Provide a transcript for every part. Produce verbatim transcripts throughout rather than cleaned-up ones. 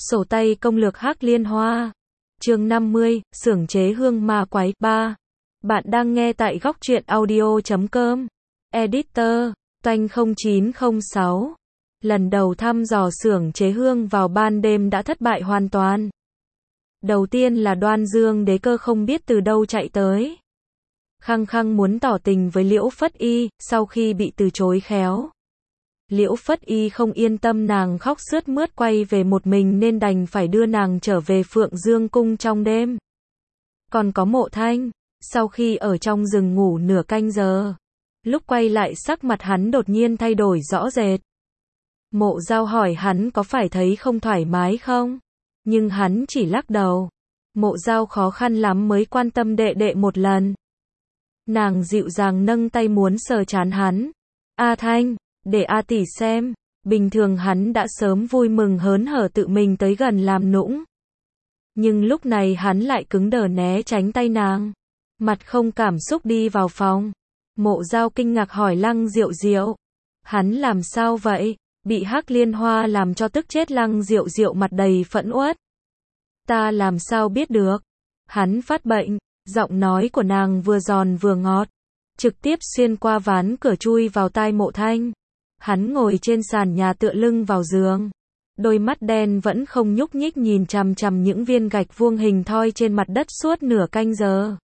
Sổ tay công lược Hắc Liên Hoa. Chương năm mươi, xưởng chế hương ma quái. ba. Bạn đang nghe tại góc truyện audio chấm com. Editor, Toanh không chín không sáu. Lần đầu thăm dò xưởng chế hương vào ban đêm đã thất bại hoàn toàn. Đầu tiên là Đoan Dương Đế Cơ không biết từ đâu chạy tới. Khăng khăng muốn tỏ tình với Liễu Phất Y, sau khi bị từ chối khéo. Liễu Phất Y không yên tâm nàng khóc sướt mướt quay về một mình nên đành phải đưa nàng trở về Phượng Dương Cung trong đêm. Còn có Mộ Thanh, sau khi ở trong rừng ngủ nửa canh giờ, lúc quay lại sắc mặt hắn đột nhiên thay đổi rõ rệt. Mộ Giao hỏi hắn có phải thấy không thoải mái không? Nhưng hắn chỉ lắc đầu. Mộ Giao khó khăn lắm mới quan tâm đệ đệ một lần. Nàng dịu dàng nâng tay muốn sờ trán hắn. A Thanh, để A tỷ xem. Bình thường hắn đã sớm vui mừng hớn hở tự mình tới gần làm nũng. Nhưng lúc này hắn lại cứng đờ né tránh tay nàng. Mặt không cảm xúc đi vào phòng. Mộ Giao kinh ngạc hỏi Lăng Diệu Diệu. Hắn làm sao vậy? Bị Hắc Liên Hoa làm cho tức chết. Lăng Diệu Diệu mặt đầy phẫn uất. Ta làm sao biết được? Hắn phát bệnh. Giọng nói của nàng vừa giòn vừa ngọt, trực tiếp xuyên qua ván cửa chui vào tai Mộ Thanh. Hắn ngồi trên sàn nhà tựa lưng vào giường, đôi mắt đen vẫn không nhúc nhích nhìn chằm chằm những viên gạch vuông hình thoi trên mặt đất suốt nửa canh giờ.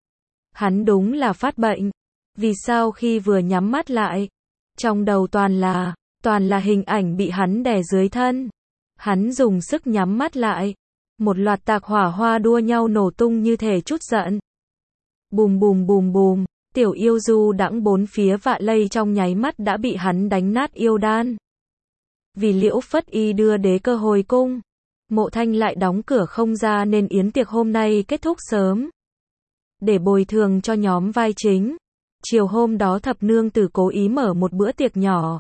Hắn đúng là phát bệnh. Vì sao khi vừa nhắm mắt lại, trong đầu toàn là, toàn là hình ảnh bị hắn đè dưới thân. Hắn dùng sức nhắm mắt lại. Một loạt tạc hỏa hoa đua nhau nổ tung như thể chút giận. Bùm bùm bùm bùm, tiểu yêu du đãng bốn phía vạ lây trong nháy mắt đã bị hắn đánh nát yêu đan. Vì Liễu Phất Y đưa Đế Cơ hồi cung, Mộ Thanh lại đóng cửa không ra nên yến tiệc hôm nay kết thúc sớm. Để bồi thường cho nhóm vai chính, chiều hôm đó thập nương tử cố ý mở một bữa tiệc nhỏ,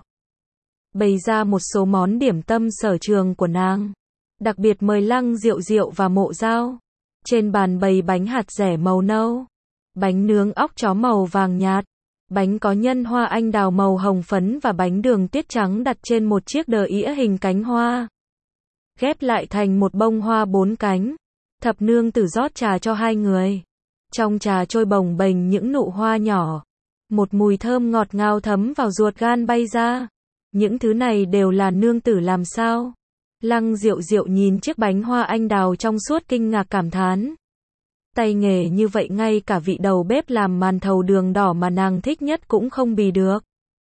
bày ra một số món điểm tâm sở trường của nàng. Đặc biệt mời Lăng Diệu Diệu và Mộ Giao. Trên bàn bày bánh hạt dẻ màu nâu, bánh nướng óc chó màu vàng nhạt, bánh có nhân hoa anh đào màu hồng phấn và bánh đường tuyết trắng đặt trên một chiếc đờ ĩa hình cánh hoa, ghép lại thành một bông hoa bốn cánh. Thập nương tử rót trà cho hai người. Trong trà trôi bồng bềnh những nụ hoa nhỏ. Một mùi thơm ngọt ngào thấm vào ruột gan bay ra. Những thứ này đều là nương tử làm sao? Lăng Diệu Diệu nhìn chiếc bánh hoa anh đào trong suốt kinh ngạc cảm thán. Tay nghề như vậy ngay cả vị đầu bếp làm màn thầu đường đỏ mà nàng thích nhất cũng không bì được.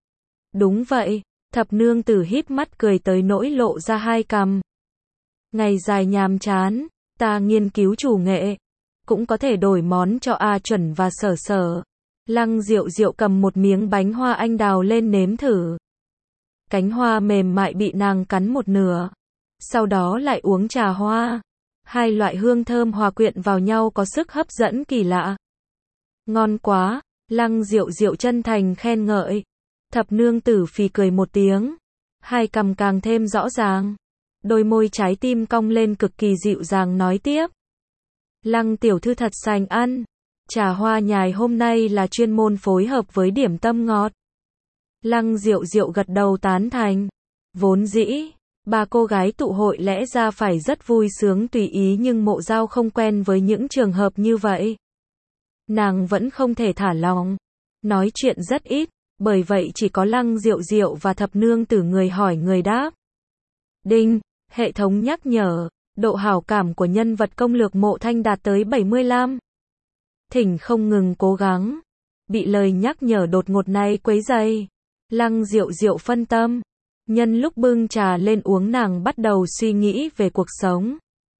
Đúng vậy, thập nương tử híp mắt cười tới nỗi lộ ra hai cằm. Ngày dài nhàm chán, ta nghiên cứu chủ nghệ, cũng có thể đổi món cho A Chuẩn và Sở Sở. Lăng Diệu Diệu cầm một miếng bánh hoa anh đào lên nếm thử. Cánh hoa mềm mại bị nàng cắn một nửa. Sau đó lại uống trà hoa. Hai loại hương thơm hòa quyện vào nhau có sức hấp dẫn kỳ lạ. Ngon quá, Lăng Diệu Diệu chân thành khen ngợi. Thập nương tử phì cười một tiếng. Hai cằm càng thêm rõ ràng. Đôi môi trái tim cong lên cực kỳ dịu dàng nói tiếp. Lăng tiểu thư thật sành ăn. Trà hoa nhài hôm nay là chuyên môn phối hợp với điểm tâm ngọt. Lăng Diệu Diệu gật đầu tán thành. Vốn dĩ ba cô gái tụ hội lẽ ra phải rất vui sướng tùy ý nhưng Mộ Giao không quen với những trường hợp như vậy. Nàng vẫn không thể thả lòng. Nói chuyện rất ít, bởi vậy chỉ có Lăng Diệu Diệu và thập nương tử người hỏi người đáp. Đinh, hệ thống nhắc nhở, độ hảo cảm của nhân vật công lược Mộ Thanh đạt tới bảy mươi lăm. Thỉnh không ngừng cố gắng. Bị lời nhắc nhở đột ngột này quấy rầy. Lăng Diệu Diệu phân tâm. Nhân lúc bưng trà lên uống nàng bắt đầu suy nghĩ về cuộc sống.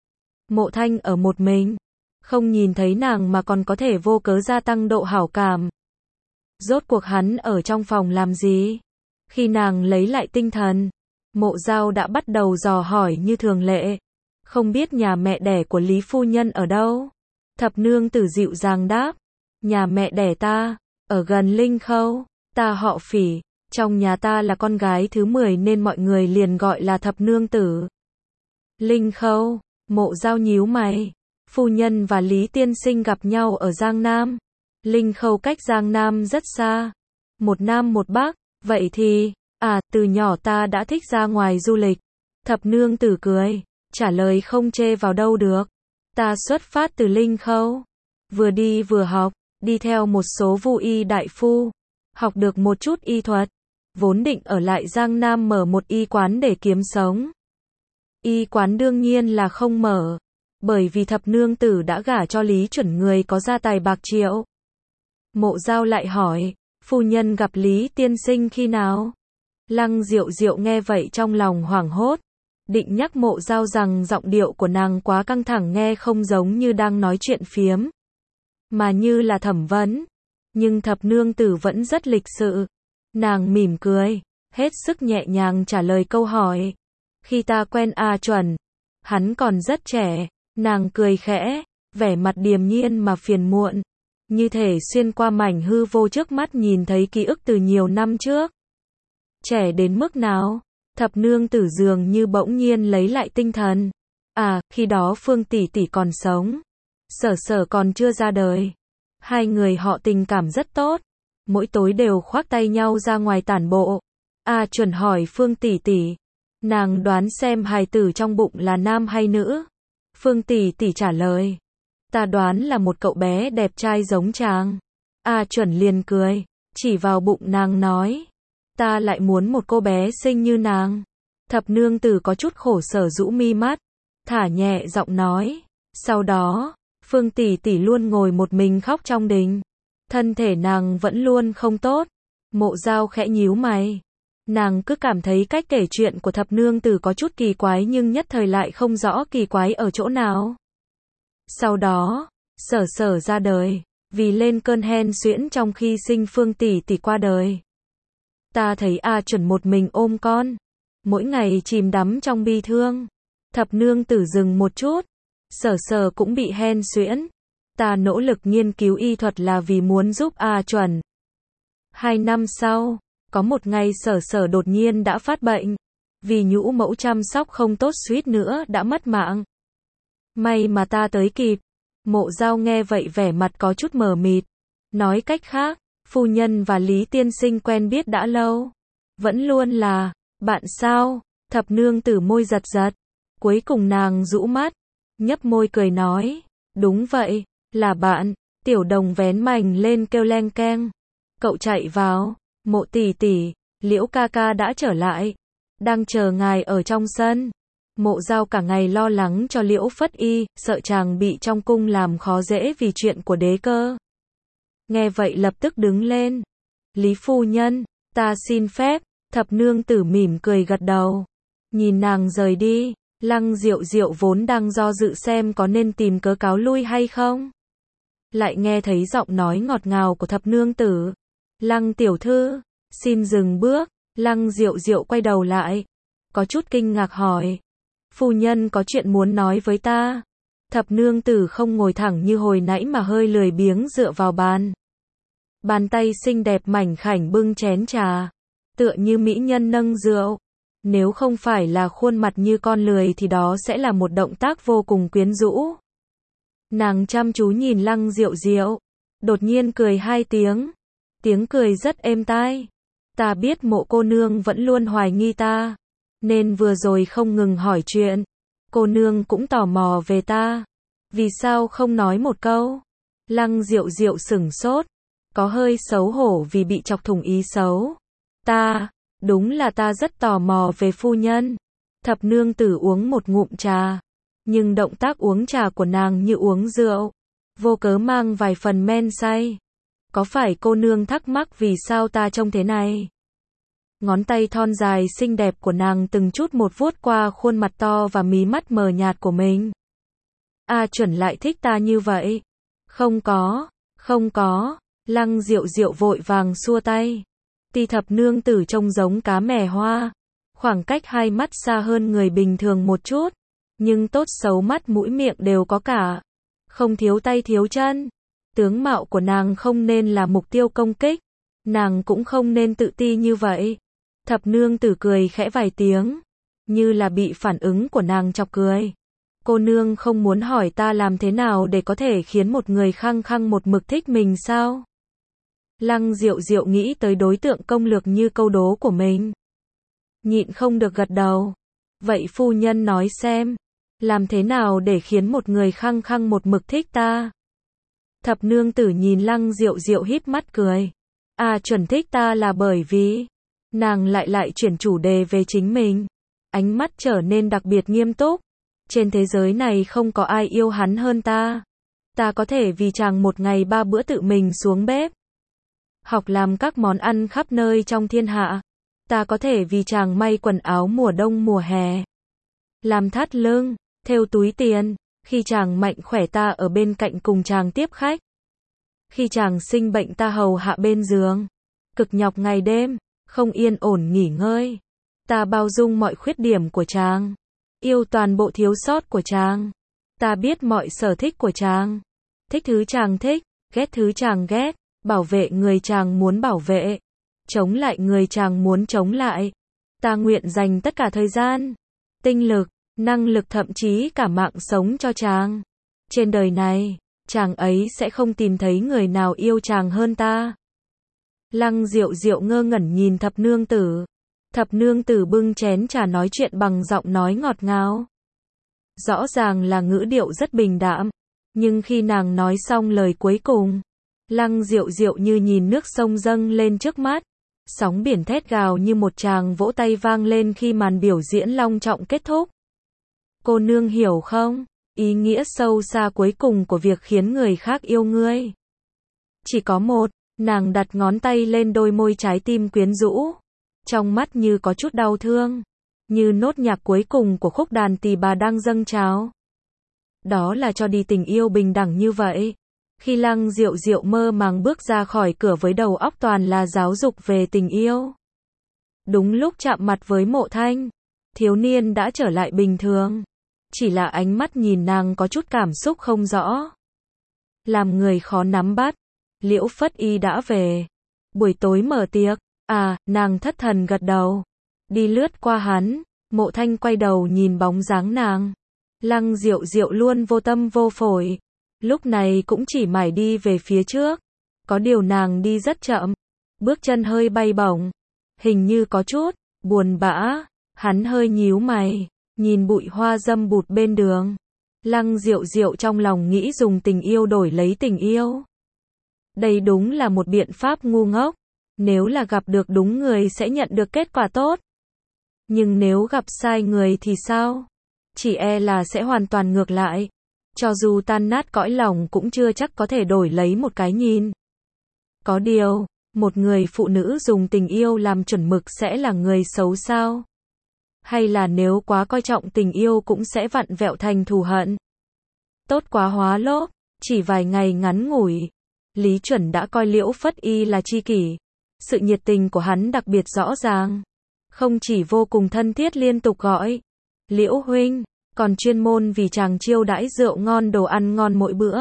Mộ Thanh ở một mình, không nhìn thấy nàng mà còn có thể vô cớ gia tăng độ hảo cảm. Rốt cuộc hắn ở trong phòng làm gì? Khi nàng lấy lại tinh thần, Mộ Giao đã bắt đầu dò hỏi như thường lệ. Không biết nhà mẹ đẻ của Lý Phu Nhân ở đâu? Thập nương tử dịu dàng đáp. Nhà mẹ đẻ ta, ở gần Linh Khâu, ta họ Phỉ. Trong nhà ta là con gái thứ mười nên mọi người liền gọi là thập nương tử. Linh Khâu, Mộ Giao nhíu mày. Phu nhân và Lý tiên sinh gặp nhau ở Giang Nam. Linh Khâu cách Giang Nam rất xa. Một Nam một Bắc, vậy thì, à, từ nhỏ ta đã thích ra ngoài du lịch. Thập nương tử cười. trả lời không chê vào đâu được. Ta xuất phát từ Linh Khâu, vừa đi vừa học, đi theo một số vu y đại phu, học được một chút y thuật, vốn định ở lại Giang Nam mở một y quán để kiếm sống. Y quán đương nhiên là không mở, bởi vì thập nương tử đã gả cho Lý Chuẩn người có gia tài bạc triệu. Mộ Dao lại hỏi, phu nhân gặp Lý tiên sinh khi nào? Lăng Diệu Diệu nghe vậy trong lòng hoảng hốt, định nhắc Mộ Dao rằng giọng điệu của nàng quá căng thẳng nghe không giống như đang nói chuyện phiếm, mà như là thẩm vấn. Nhưng thập nương tử vẫn rất lịch sự. Nàng mỉm cười, hết sức nhẹ nhàng trả lời câu hỏi. Khi ta quen A Chuẩn, hắn còn rất trẻ. Nàng cười khẽ, vẻ mặt điềm nhiên mà phiền muộn, như thể xuyên qua mảnh hư vô trước mắt nhìn thấy ký ức từ nhiều năm trước. Trẻ đến mức nào? Thập nương tử dường như bỗng nhiên lấy lại tinh thần. À, khi đó Phương tỷ tỷ còn sống, Sở Sở còn chưa ra đời. Hai người họ tình cảm rất tốt, mỗi tối đều khoác tay nhau ra ngoài tản bộ. A Chuẩn hỏi Phương tỷ tỷ, nàng đoán xem hài tử trong bụng là nam hay nữ. Phương tỷ tỷ trả lời, ta đoán là một cậu bé đẹp trai giống chàng. A Chuẩn liền cười, chỉ vào bụng nàng nói, ta lại muốn một cô bé xinh như nàng. Thập nương tử có chút khổ sở rũ mi mắt, thả nhẹ giọng nói, sau đó, Phương tỷ tỷ luôn ngồi một mình khóc trong đình. Thân thể nàng vẫn luôn không tốt. Mộ Dao khẽ nhíu mày. Nàng cứ cảm thấy cách kể chuyện của thập nương tử có chút kỳ quái nhưng nhất thời lại không rõ kỳ quái ở chỗ nào. Sau đó, Sở Sở ra đời, vì lên cơn hen suyễn trong khi sinh Phương tỷ tỷ qua đời. Ta thấy A Chuẩn một mình ôm con, mỗi ngày chìm đắm trong bi thương. Thập nương tử dừng một chút, Sở Sở cũng bị hen suyễn. Ta nỗ lực nghiên cứu y thuật là vì muốn giúp A Chuẩn. Hai năm sau, có một ngày Sở Sở đột nhiên đã phát bệnh, vì nhũ mẫu chăm sóc không tốt suýt nữa đã mất mạng. May mà ta tới kịp. Mộ Dao nghe vậy vẻ mặt có chút mờ mịt. Nói cách khác, phu nhân và Lý tiên sinh quen biết đã lâu. Vẫn luôn là bạn sao? Thập nương tử môi giật giật. Cuối cùng nàng rũ mắt, nhấp môi cười nói, đúng vậy, là bạn. Tiểu Đồng vén mành lên kêu leng keng. Cậu chạy vào, Mộ tỷ tỷ, Liễu ca ca đã trở lại, đang chờ ngài ở trong sân. Mộ Dao cả ngày lo lắng cho Liễu Phất Y, sợ chàng bị trong cung làm khó dễ vì chuyện của đế cơ. Nghe vậy lập tức đứng lên. Lý phu nhân, ta xin phép. Thập nương tử mỉm cười gật đầu. Nhìn nàng rời đi, Lăng Diệu Diệu vốn đang do dự xem có nên tìm cớ cáo lui hay không. Lại nghe thấy giọng nói ngọt ngào của thập nương tử. Lăng tiểu thư, xin dừng bước. Lăng Diệu Diệu quay đầu lại, có chút kinh ngạc hỏi, phu nhân có chuyện muốn nói với ta. Thập nương tử không ngồi thẳng như hồi nãy mà hơi lười biếng dựa vào bàn. Bàn tay xinh đẹp mảnh khảnh bưng chén trà, tựa như mỹ nhân nâng rượu. Nếu không phải là khuôn mặt như con lười thì đó sẽ là một động tác vô cùng quyến rũ. Nàng chăm chú nhìn Lăng Diệu Diệu, đột nhiên cười hai tiếng. Tiếng cười rất êm tai. Ta biết Mộ cô nương vẫn luôn hoài nghi ta, nên vừa rồi không ngừng hỏi chuyện. Cô nương cũng tò mò về ta, vì sao không nói một câu? Lăng Diệu Diệu sửng sốt, có hơi xấu hổ vì bị chọc thủng ý xấu. Ta, đúng là ta rất tò mò về phu nhân. Thập nương tử uống một ngụm trà, nhưng động tác uống trà của nàng như uống rượu, vô cớ mang vài phần men say. Có phải cô nương thắc mắc vì sao ta trông thế này? Ngón tay thon dài xinh đẹp của nàng từng chút một vuốt qua khuôn mặt to và mí mắt mờ nhạt của mình. A Chuẩn lại thích ta như vậy? Không có, không có. Lăng Diệu Diệu vội vàng xua tay. Ti thập nương tử trông giống cá mè hoa, khoảng cách hai mắt xa hơn người bình thường một chút, nhưng tốt xấu mắt mũi miệng đều có cả, không thiếu tay thiếu chân. Tướng mạo của nàng không nên là mục tiêu công kích, nàng cũng không nên tự ti như vậy. Thập nương tử cười khẽ vài tiếng, như là bị phản ứng của nàng chọc cười. Cô nương không muốn hỏi ta làm thế nào để có thể khiến một người khăng khăng một mực thích mình sao? Lăng Diệu Diệu nghĩ tới đối tượng công lược như câu đố của mình, nhịn không được gật đầu. Vậy phu nhân nói xem. Làm thế nào để khiến một người khăng khăng một mực thích ta? Thập nương tử nhìn Lăng Diệu Diệu híp mắt cười. À, chuẩn thích ta là bởi vì... Nàng lại lại chuyển chủ đề về chính mình. Ánh mắt trở nên đặc biệt nghiêm túc. Trên thế giới này không có ai yêu hắn hơn ta. Ta có thể vì chàng một ngày ba bữa tự mình xuống bếp. Học làm các món ăn khắp nơi trong thiên hạ. Ta có thể vì chàng may quần áo mùa đông mùa hè. Làm thắt lưng, thêu túi tiền. Khi chàng mạnh khỏe ta ở bên cạnh cùng chàng tiếp khách. Khi chàng sinh bệnh ta hầu hạ bên giường. Cực nhọc ngày đêm, không yên ổn nghỉ ngơi. Ta bao dung mọi khuyết điểm của chàng. Yêu toàn bộ thiếu sót của chàng. Ta biết mọi sở thích của chàng. Thích thứ chàng thích, ghét thứ chàng ghét. Bảo vệ người chàng muốn bảo vệ. Chống lại người chàng muốn chống lại. Ta nguyện dành tất cả thời gian, tinh lực, năng lực thậm chí cả mạng sống cho chàng. Trên đời này, chàng ấy sẽ không tìm thấy người nào yêu chàng hơn ta. Lăng Diệu Diệu ngơ ngẩn nhìn thập nương tử. Thập nương tử bưng chén trà nói chuyện bằng giọng nói ngọt ngào. Rõ ràng là ngữ điệu rất bình đạm. Nhưng khi nàng nói xong lời cuối cùng, Lăng Diệu Diệu như nhìn nước sông dâng lên trước mắt. Sóng biển thét gào như một tràng vỗ tay vang lên khi màn biểu diễn long trọng kết thúc. Cô nương hiểu không? Ý nghĩa sâu xa cuối cùng của việc khiến người khác yêu ngươi. Chỉ có một, nàng đặt ngón tay lên đôi môi trái tim quyến rũ. Trong mắt như có chút đau thương. Như nốt nhạc cuối cùng của khúc đàn tỳ bà đang dâng trào. Đó là cho đi tình yêu bình đẳng như vậy. Khi Lăng Diệu Diệu mơ màng bước ra khỏi cửa với đầu óc toàn là giáo dục về tình yêu. Đúng lúc chạm mặt với Mộ Thanh, thiếu niên đã trở lại bình thường. Chỉ là ánh mắt nhìn nàng có chút cảm xúc không rõ. Làm người khó nắm bắt. Liễu Phất Y đã về. Buổi tối mở tiệc. À, nàng thất thần gật đầu. Đi lướt qua hắn, Mộ Thanh quay đầu nhìn bóng dáng nàng. Lăng Diệu Diệu luôn vô tâm vô phổi. Lúc này cũng chỉ mải đi về phía trước. Có điều nàng đi rất chậm. Bước chân hơi bay bổng. Hình như có chút buồn bã. Hắn hơi nhíu mày. Nhìn bụi hoa dâm bụt bên đường. Lăng Diệu Diệu trong lòng nghĩ dùng tình yêu đổi lấy tình yêu. Đây đúng là một biện pháp ngu ngốc. Nếu là gặp được đúng người sẽ nhận được kết quả tốt. Nhưng nếu gặp sai người thì sao? Chỉ e là sẽ hoàn toàn ngược lại. Cho dù tan nát cõi lòng cũng chưa chắc có thể đổi lấy một cái nhìn. Có điều, một người phụ nữ dùng tình yêu làm chuẩn mực sẽ là người xấu sao? Hay là nếu quá coi trọng tình yêu cũng sẽ vặn vẹo thành thù hận? Tốt quá hóa lốp, chỉ vài ngày ngắn ngủi. Lý Chuẩn đã coi Liễu Phất Y là tri kỷ. Sự nhiệt tình của hắn đặc biệt rõ ràng. Không chỉ vô cùng thân thiết liên tục gọi Liễu huynh, còn chuyên môn vì chàng chiêu đãi rượu ngon đồ ăn ngon mỗi bữa.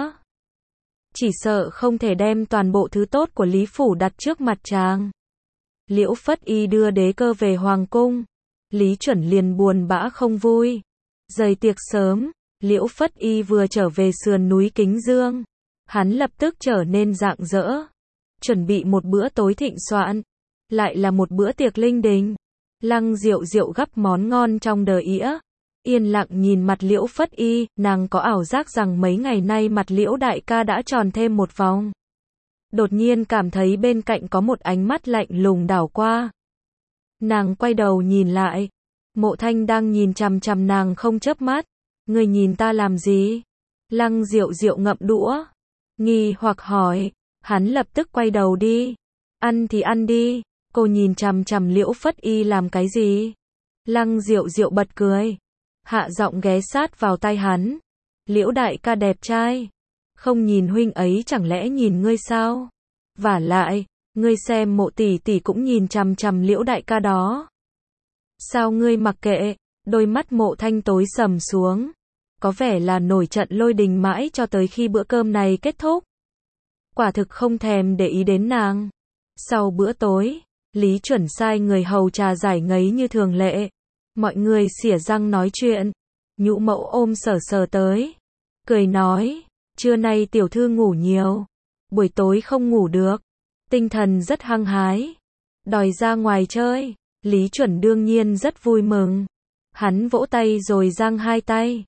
Chỉ sợ không thể đem toàn bộ thứ tốt của Lý Phủ đặt trước mặt chàng. Liễu Phất Y đưa đế cơ về Hoàng cung. Lý Chuẩn liền buồn bã không vui. Dày tiệc sớm, Liễu Phất Y vừa trở về sườn núi Kính Dương. Hắn lập tức trở nên rạng rỡ. Chuẩn bị một bữa tối thịnh soạn. Lại là một bữa tiệc linh đình. Lăng Diệu Diệu gắp món ngon trong đờ ĩa. Yên lặng nhìn mặt Liễu Phất Y, nàng có ảo giác rằng mấy ngày nay mặt Liễu đại ca đã tròn thêm một vòng. Đột nhiên cảm thấy bên cạnh có một ánh mắt lạnh lùng đảo qua. Nàng quay đầu nhìn lại. Mộ Thanh đang nhìn chằm chằm nàng không chớp mắt. Người nhìn ta làm gì? Lăng Diệu Diệu ngậm đũa. Nghi hoặc hỏi. Hắn lập tức quay đầu đi. Ăn thì ăn đi. Cô nhìn chằm chằm Liễu Phất Y làm cái gì? Lăng Diệu Diệu bật cười. Hạ giọng ghé sát vào tai hắn. Liễu đại ca đẹp trai. Không nhìn huynh ấy chẳng lẽ nhìn ngươi sao? Vả lại, ngươi xem Mộ tỷ tỷ cũng nhìn chằm chằm Liễu đại ca đó. Sao ngươi mặc kệ? Đôi mắt Mộ Thanh tối sầm xuống. Có vẻ là nổi trận lôi đình mãi cho tới khi bữa cơm này kết thúc. Quả thực không thèm để ý đến nàng. Sau bữa tối, Lý Chuẩn sai người hầu trà giải ngấy như thường lệ. Mọi người xỉa răng nói chuyện. Nhũ Mẫu ôm Sở Sở tới. Cười nói, trưa nay tiểu thư ngủ nhiều. Buổi tối không ngủ được. Tinh thần rất hăng hái. Đòi ra ngoài chơi. Lý Chuẩn đương nhiên rất vui mừng. Hắn vỗ tay rồi giang hai tay.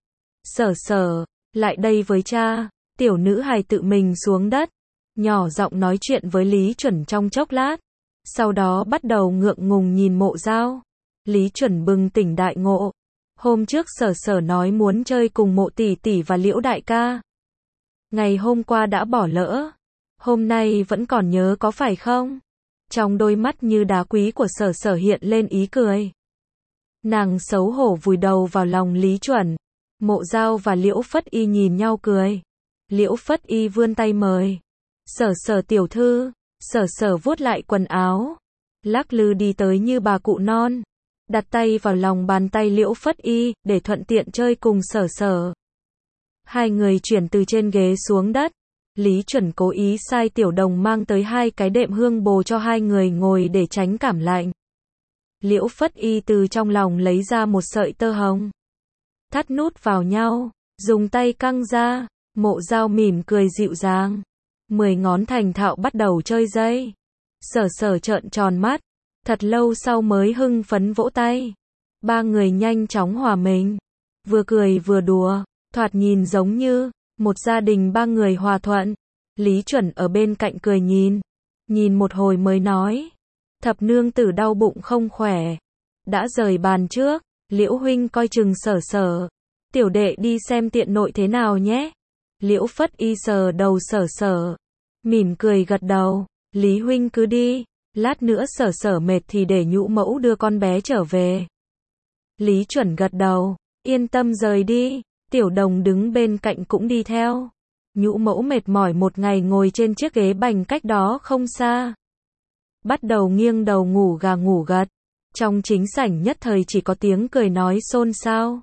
Sở Sở, lại đây với cha. Tiểu nữ hài tự mình xuống đất, nhỏ giọng nói chuyện với Lý Chuẩn trong chốc lát. Sau đó bắt đầu ngượng ngùng nhìn Mộ Dao. Lý Chuẩn bừng tỉnh đại ngộ. Hôm trước Sở Sở nói muốn chơi cùng Mộ tỷ tỷ và Liễu đại ca. Ngày hôm qua đã bỏ lỡ. Hôm nay vẫn còn nhớ có phải không? Trong đôi mắt như đá quý của Sở Sở hiện lên ý cười. Nàng xấu hổ vùi đầu vào lòng Lý Chuẩn. Mộ Dao và Liễu Phất Y nhìn nhau cười. Liễu Phất Y vươn tay mời. Sở Sở tiểu thư. Sở Sở vuốt lại quần áo, lắc lư đi tới như bà cụ non, đặt tay vào lòng bàn tay Liễu Phất Y, để thuận tiện chơi cùng Sở Sở. Hai người chuyển từ trên ghế xuống đất. Lý Chuẩn cố ý sai Tiểu Đồng mang tới hai cái đệm hương bồ cho hai người ngồi để tránh cảm lạnh. Liễu Phất Y từ trong lòng lấy ra một sợi tơ hồng, thắt nút vào nhau, dùng tay căng ra. Mộ Dao mỉm cười dịu dàng, mười ngón thành thạo bắt đầu chơi dây. Sở Sở trợn tròn mắt, thật lâu sau mới hưng phấn vỗ tay. Ba người nhanh chóng hòa mình, vừa cười vừa đùa, thoạt nhìn giống như một gia đình ba người hòa thuận. Lý Chuẩn ở bên cạnh cười nhìn, nhìn một hồi mới nói, thập nương tử đau bụng không khỏe, đã rời bàn trước. Liễu huynh coi chừng Sở Sở, tiểu đệ đi xem tiện nội thế nào nhé. Liễu Phất Y sờ đầu Sở Sở, mỉm cười gật đầu. Lý huynh cứ đi, lát nữa Sở Sở mệt thì để nhũ mẫu đưa con bé trở về. Lý Chuẩn gật đầu, yên tâm rời đi. Tiểu Đồng đứng bên cạnh cũng đi theo. Nhũ mẫu mệt mỏi một ngày ngồi trên chiếc ghế bành cách đó không xa, bắt đầu nghiêng đầu ngủ gà ngủ gật. Trong chính sảnh nhất thời chỉ có tiếng cười nói xôn xao.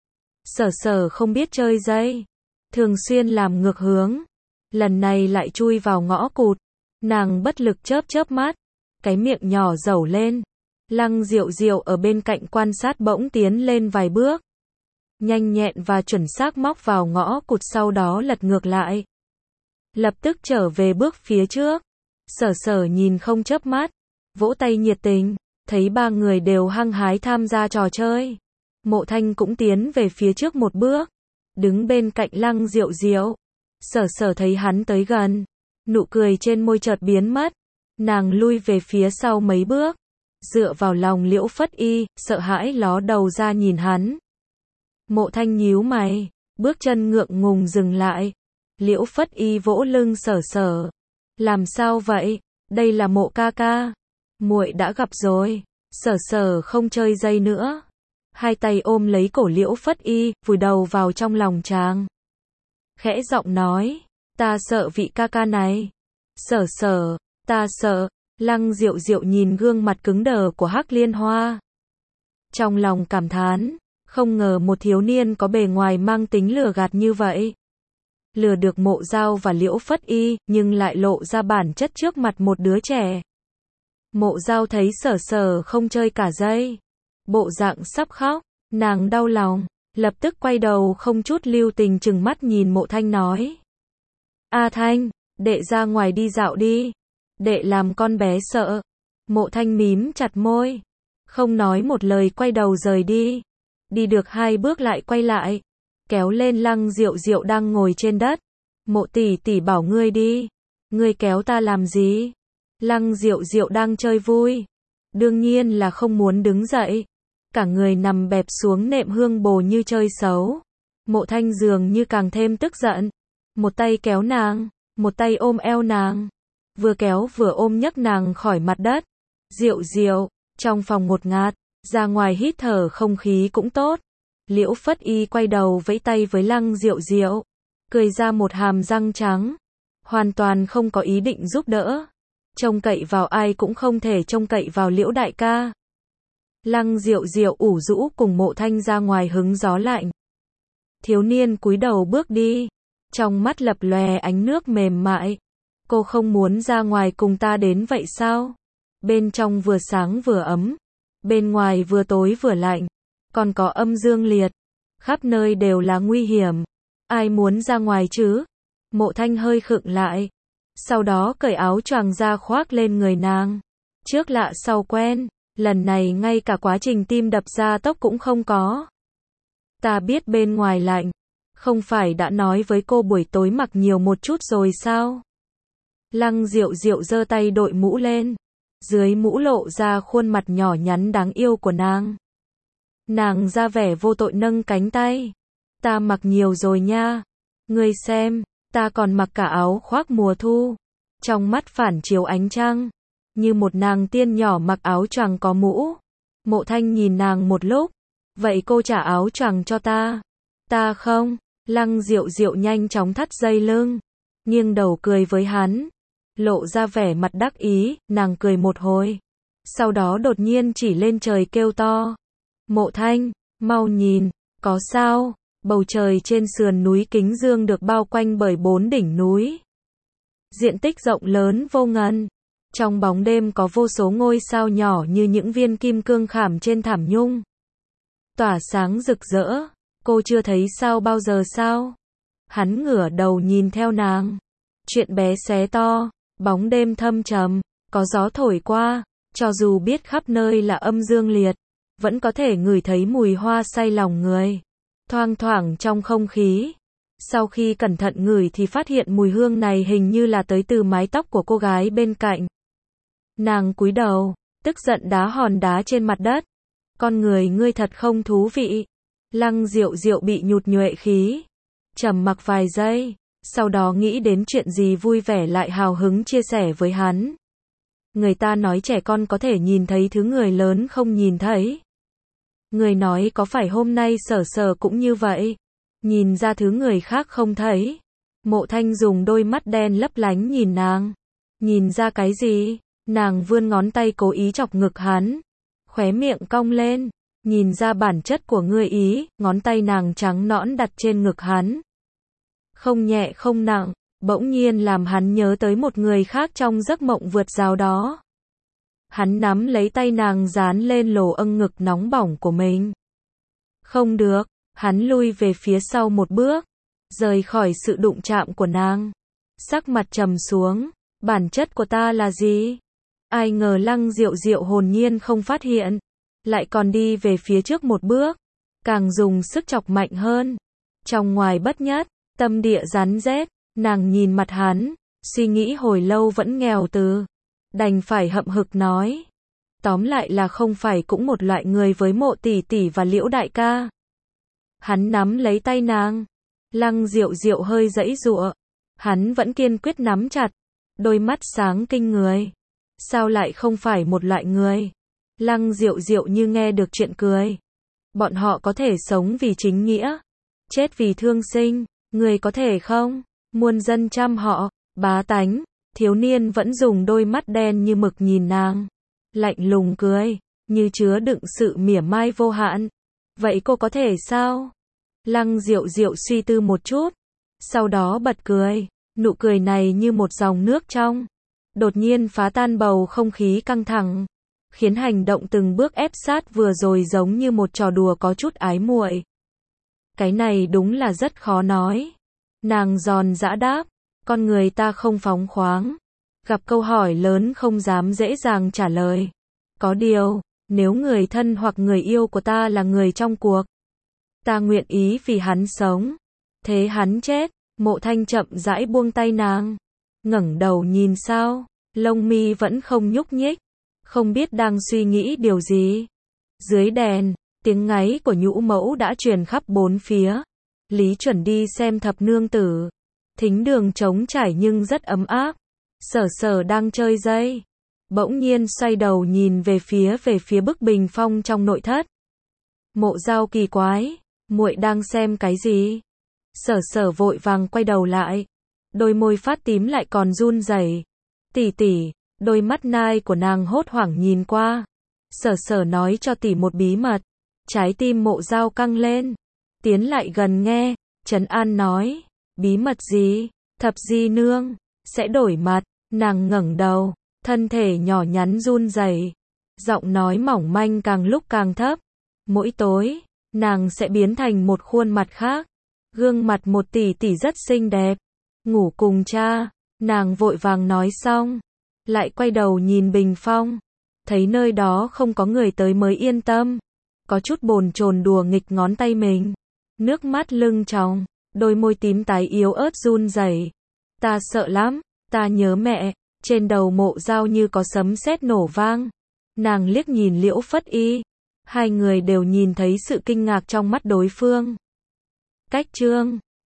Sở Sở không biết chơi dây, thường xuyên làm ngược hướng, lần này lại chui vào ngõ cụt. Nàng bất lực chớp chớp mắt, cái miệng nhỏ dẩu lên. Lăng Diệu Diệu ở bên cạnh quan sát bỗng tiến lên vài bước, nhanh nhẹn và chuẩn xác móc vào ngõ cụt, sau đó lật ngược lại, lập tức trở về bước phía trước. Sở Sở nhìn không chớp mắt, vỗ tay nhiệt tình, thấy ba người đều hăng hái tham gia trò chơi. Mộ Thanh cũng tiến về phía trước một bước, đứng bên cạnh Lăng Diệu Diệu. Sở Sở thấy hắn tới gần, nụ cười trên môi chợt biến mất, nàng lui về phía sau mấy bước, dựa vào lòng Liễu Phất Y, sợ hãi ló đầu ra nhìn hắn. Mộ Thanh nhíu mày, bước chân ngượng ngùng dừng lại. Liễu Phất Y vỗ lưng Sở Sở, làm sao vậy? Đây là Mộ ca ca, muội đã gặp rồi. Sở Sở không chơi dây nữa, hai tay ôm lấy cổ Liễu Phất Y, vùi đầu vào trong lòng chàng, khẽ giọng nói, ta sợ vị ca ca này. Sở Sở, ta sợ. Lăng Diệu Diệu nhìn gương mặt cứng đờ của Hắc Liên Hoa, trong lòng cảm thán, không ngờ một thiếu niên có bề ngoài mang tính lừa gạt như vậy, lừa được Mộ Dao và Liễu Phất Y, nhưng lại lộ ra bản chất trước mặt một đứa trẻ. Mộ Dao thấy Sở Sở không chơi cả dây, bộ dạng sắp khóc, nàng đau lòng, lập tức quay đầu không chút lưu tình trừng mắt nhìn Mộ Thanh nói, A Thanh, đệ ra ngoài đi dạo đi, đệ làm con bé sợ. Mộ Thanh mím chặt môi, không nói một lời quay đầu rời đi. Đi được hai bước lại quay lại, kéo lên Lăng Diệu Diệu đang ngồi trên đất. Mộ tỷ tỷ bảo ngươi đi, ngươi kéo ta làm gì? Lăng Diệu Diệu đang chơi vui, đương nhiên là không muốn đứng dậy, cả người nằm bẹp xuống nệm hương bồ như chơi xấu. Mộ Thanh dường như càng thêm tức giận, một tay kéo nàng, một tay ôm eo nàng, vừa kéo vừa ôm nhấc nàng khỏi mặt đất. Diệu Diệu, trong phòng ngột ngạt, ra ngoài hít thở không khí cũng tốt. Liễu Phất Y quay đầu vẫy tay với Lăng Diệu Diệu, cười ra một hàm răng trắng, hoàn toàn không có ý định giúp đỡ. Trông cậy vào ai cũng không thể trông cậy vào Liễu đại ca. Lăng Diệu Diệu ủ rũ cùng Mộ Thanh ra ngoài hứng gió lạnh. Thiếu niên cúi đầu bước đi, trong mắt lập lòe ánh nước mềm mại. Cô không muốn ra ngoài cùng ta đến vậy sao? Bên trong vừa sáng vừa ấm, bên ngoài vừa tối vừa lạnh, còn có âm dương liệt, khắp nơi đều là nguy hiểm. Ai muốn ra ngoài chứ? Mộ Thanh hơi khựng lại, sau đó cởi áo choàng ra khoác lên người nàng. Trước lạ sau quen, lần này ngay cả quá trình tim đập ra tốc cũng không có. Ta biết bên ngoài lạnh, Không phải đã nói với cô buổi tối mặc nhiều một chút rồi sao? Lăng Diệu Diệu giơ tay đội mũ lên. Dưới mũ lộ ra khuôn mặt nhỏ nhắn đáng yêu của nàng. Nàng ra vẻ vô tội nâng cánh tay. Ta mặc nhiều rồi nha. Ngươi xem, ta còn mặc cả áo khoác mùa thu. Trong mắt phản chiếu ánh trăng, như một nàng tiên nhỏ mặc áo choàng có mũ. Mộ Thanh nhìn nàng một lúc. Vậy cô trả áo choàng cho ta. Ta không. Lăng Diệu Diệu nhanh chóng thắt dây lưng. Nghiêng đầu cười với hắn. Lộ ra vẻ mặt đắc ý, nàng cười một hồi. Sau đó đột nhiên chỉ lên trời kêu to. Mộ Thanh, mau nhìn, có sao? Bầu trời trên sườn núi Kính Dương được bao quanh bởi bốn đỉnh núi. Diện tích rộng lớn vô ngần. Trong bóng đêm có vô số ngôi sao nhỏ như những viên kim cương khảm trên thảm nhung. Tỏa sáng rực rỡ. Cô chưa thấy sao bao giờ sao? Hắn ngửa đầu nhìn theo nàng. Chuyện bé xé to. Bóng đêm thâm trầm. Có gió thổi qua. Cho dù biết khắp nơi là âm dương liệt, vẫn có thể ngửi thấy mùi hoa say lòng người. Thoang thoảng trong không khí. Sau khi cẩn thận ngửi thì phát hiện mùi hương này hình như là tới từ mái tóc của cô gái bên cạnh. Nàng cúi đầu, tức giận đá hòn đá trên mặt đất. Con người ngươi thật không thú vị. Lăng Diệu Diệu bị nhụt nhuệ khí. Trầm mặc vài giây, sau đó nghĩ đến chuyện gì vui vẻ lại hào hứng chia sẻ với hắn. Người ta nói trẻ con có thể nhìn thấy thứ người lớn không nhìn thấy. Người nói có phải hôm nay Sở Sở cũng như vậy? Nhìn ra thứ người khác không thấy. Mộ Thanh dùng đôi mắt đen lấp lánh nhìn nàng. Nhìn ra cái gì? Nàng vươn ngón tay cố ý chọc ngực hắn. Khóe miệng cong lên. Nhìn ra bản chất của ngươi ý, ngón tay nàng trắng nõn đặt trên ngực hắn. Không nhẹ không nặng, bỗng nhiên làm hắn nhớ tới một người khác trong giấc mộng vượt rào đó. Hắn nắm lấy tay nàng dán lên lỗ âng ngực nóng bỏng của mình. Không được, hắn lui về phía sau một bước, rời khỏi sự đụng chạm của nàng. Sắc mặt trầm xuống, bản chất của ta là gì? Ai ngờ Lăng Diệu Diệu hồn nhiên không phát hiện, lại còn đi về phía trước một bước, càng dùng sức chọc mạnh hơn. Trong ngoài bất nhất, tâm địa rắn rết, nàng nhìn mặt hắn, suy nghĩ hồi lâu vẫn nghèo từ. Đành phải hậm hực nói. Tóm lại là không phải cũng một loại người với Mộ tỷ tỷ và Liễu đại ca. Hắn nắm lấy tay nàng. Lăng Diệu Diệu hơi giãy giụa. Hắn vẫn kiên quyết nắm chặt. Đôi mắt sáng kinh người. Sao lại không phải một loại người? Lăng Diệu Diệu như nghe được chuyện cười. Bọn họ có thể sống vì chính nghĩa, chết vì thương sinh. Người có thể không? Muôn dân chăm họ, bá tánh. Thiếu niên vẫn dùng đôi mắt đen như mực nhìn nàng. Lạnh lùng cười, như chứa đựng sự mỉa mai vô hạn. Vậy cô có thể sao? Lăng Diệu Diệu suy tư một chút. Sau đó bật cười. Nụ cười này như một dòng nước trong. Đột nhiên phá tan bầu không khí căng thẳng. Khiến hành động từng bước ép sát vừa rồi giống như một trò đùa có chút ái muội. Cái này đúng là rất khó nói. Nàng giòn giã đáp. Con người ta không phóng khoáng. Gặp câu hỏi lớn không dám dễ dàng trả lời. Có điều, nếu người thân hoặc người yêu của ta là người trong cuộc, ta nguyện ý vì hắn sống. Thế hắn chết. Mộ Thanh chậm rãi buông tay nàng. Ngẩng đầu nhìn sao, lông mi vẫn không nhúc nhích. Không biết đang suy nghĩ điều gì. Dưới đèn, tiếng ngáy của nhũ mẫu đã truyền khắp bốn phía. Lý Chuẩn đi xem thập nương tử. Thính đường trống trải nhưng rất ấm áp. Sở Sở đang chơi dây. Bỗng nhiên xoay đầu nhìn về phía về phía bức bình phong trong nội thất. Mộ Giao kỳ quái, muội đang xem cái gì? Sở Sở vội vàng quay đầu lại. Đôi môi phát tím lại còn run rẩy. Tỷ tỷ, đôi mắt nai của nàng hốt hoảng nhìn qua. Sở Sở nói cho tỷ một bí mật. Trái tim Mộ Giao căng lên. Tiến lại gần nghe, trấn an nói. Bí mật gì? Thập di nương sẽ đổi mặt. Nàng ngẩng đầu, thân thể nhỏ nhắn run rẩy, giọng nói mỏng manh càng lúc càng thấp. Mỗi tối, nàng sẽ biến thành một khuôn mặt khác. Gương mặt một tỷ tỷ rất xinh đẹp. Ngủ cùng cha. Nàng vội vàng nói xong, lại quay đầu nhìn bình phong, thấy nơi đó không có người tới mới yên tâm. Có chút bồn chồn đùa nghịch ngón tay mình. Nước mắt lưng tròng. Đôi môi tím tái yếu ớt run rẩy. Ta sợ lắm, ta nhớ mẹ. Trên đầu Mộ Dao như có sấm sét nổ vang. Nàng liếc nhìn Liễu Phất Y. Hai người đều nhìn thấy sự kinh ngạc trong mắt đối phương. Cách chương